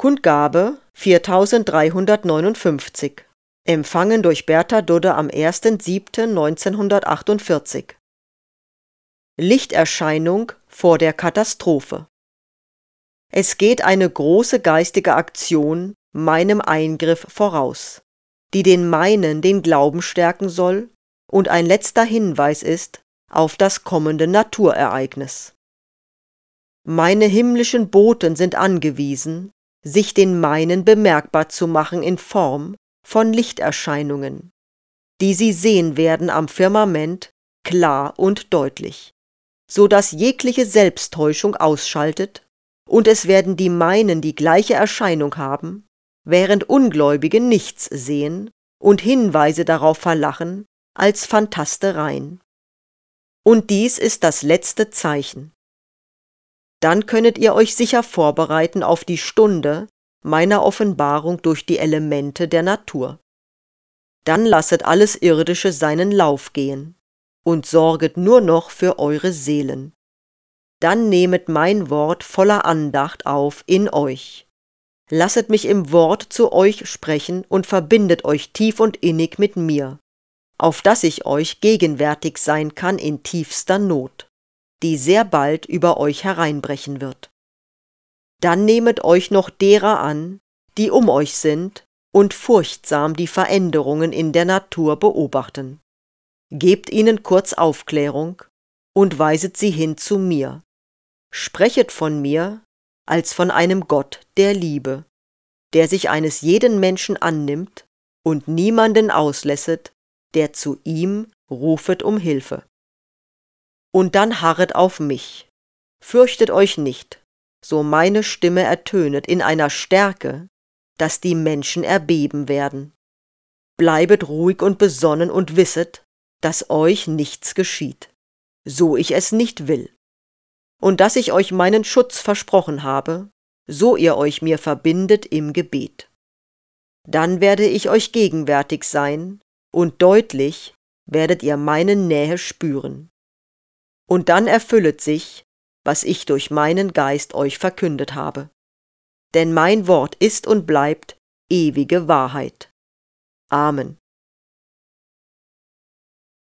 Kundgabe 4359. Empfangen durch Bertha Dudde am 1.7.1948. Lichterscheinung vor der Katastrophe. Es geht eine große geistige Aktion meinem Eingriff voraus, die den meinen den Glauben stärken soll und ein letzter Hinweis ist auf das kommende Naturereignis. Meine himmlischen Boten sind angewiesen, sich den meinen bemerkbar zu machen in Form von Lichterscheinungen, die sie sehen werden am Firmament klar und deutlich, so dass jegliche Selbsttäuschung ausschaltet, und es werden die meinen die gleiche Erscheinung haben, während Ungläubige nichts sehen und Hinweise darauf verlachen als Phantastereien. Und dies ist das letzte Zeichen. Dann könnet ihr euch sicher vorbereiten auf die Stunde meiner Offenbarung durch die Elemente der Natur. Dann lasset alles Irdische seinen Lauf gehen und sorget nur noch für eure Seelen. Dann nehmet mein Wort voller Andacht auf in euch. Lasset mich im Wort zu euch sprechen und verbindet euch tief und innig mit mir, auf dass ich euch gegenwärtig sein kann in tiefster Not, die sehr bald über euch hereinbrechen wird. Dann nehmet euch noch derer an, die um euch sind und furchtsam die Veränderungen in der Natur beobachten. Gebt ihnen kurz Aufklärung und weiset sie hin zu mir. Sprechet von mir als von einem Gott der Liebe, der sich eines jeden Menschen annimmt und niemanden auslässet, der zu ihm rufet um Hilfe. Und dann harret auf mich, fürchtet euch nicht, so meine Stimme ertönet in einer Stärke, dass die Menschen erbeben werden. Bleibet ruhig und besonnen und wisset, dass euch nichts geschieht, so ich es nicht will, und dass ich euch meinen Schutz versprochen habe, so ihr euch mir verbindet im Gebet. Dann werde ich euch gegenwärtig sein, und deutlich werdet ihr meine Nähe spüren. Und dann erfüllet sich, was ich durch meinen Geist euch verkündet habe. Denn mein Wort ist und bleibt ewige Wahrheit. Amen.